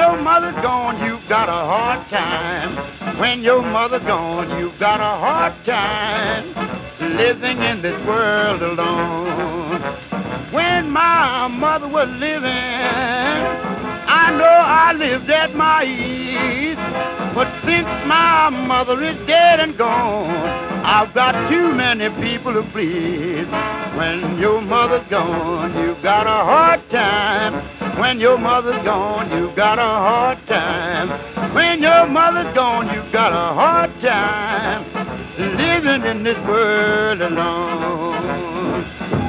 your mother's gone, you've got a hard time. When your mother's gone, you've got a hard time living in this world alone. When my mother was living, I know I lived at my ease. But since my mother is dead and gone, I've got too many people to please. When your mother's gone, you've got a hard time. When your mother's gone, you've got a hard time. When your mother's gone, you've got a hard time living in this world alone.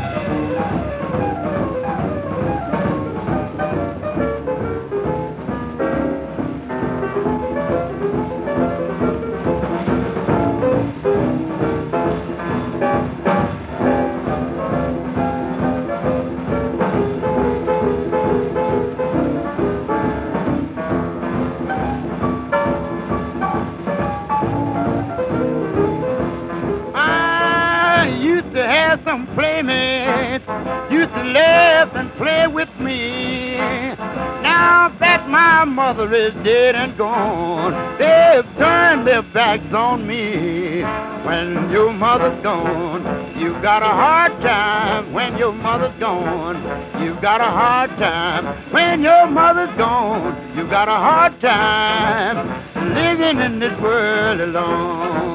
Have some playmates used to laugh and play with me. Now that my mother is dead and gone, they've turned their backs on me. When your mother's gone, you've got a hard time. When your mother's gone, you've got a hard time. When your mother's gone, you've got a hard time living in this world alone.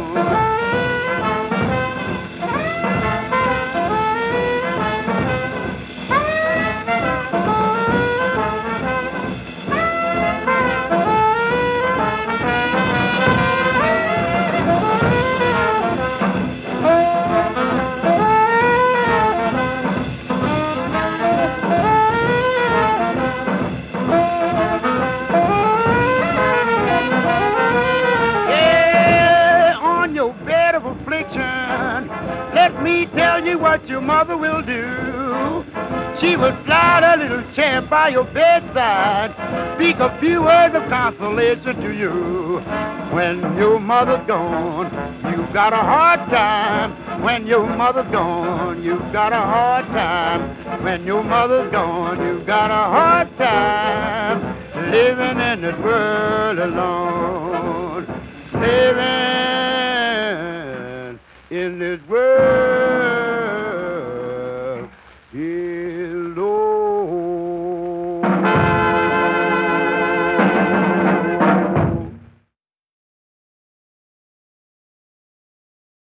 Let me tell you what your mother will do. She will slide a little chair by your bedside, speak a few words of consolation to you. When your mother's gone, you've got a hard time. When your mother's gone, you've got a hard time. When your mother's gone, you've got a hard time living in this world alone. Living in this world.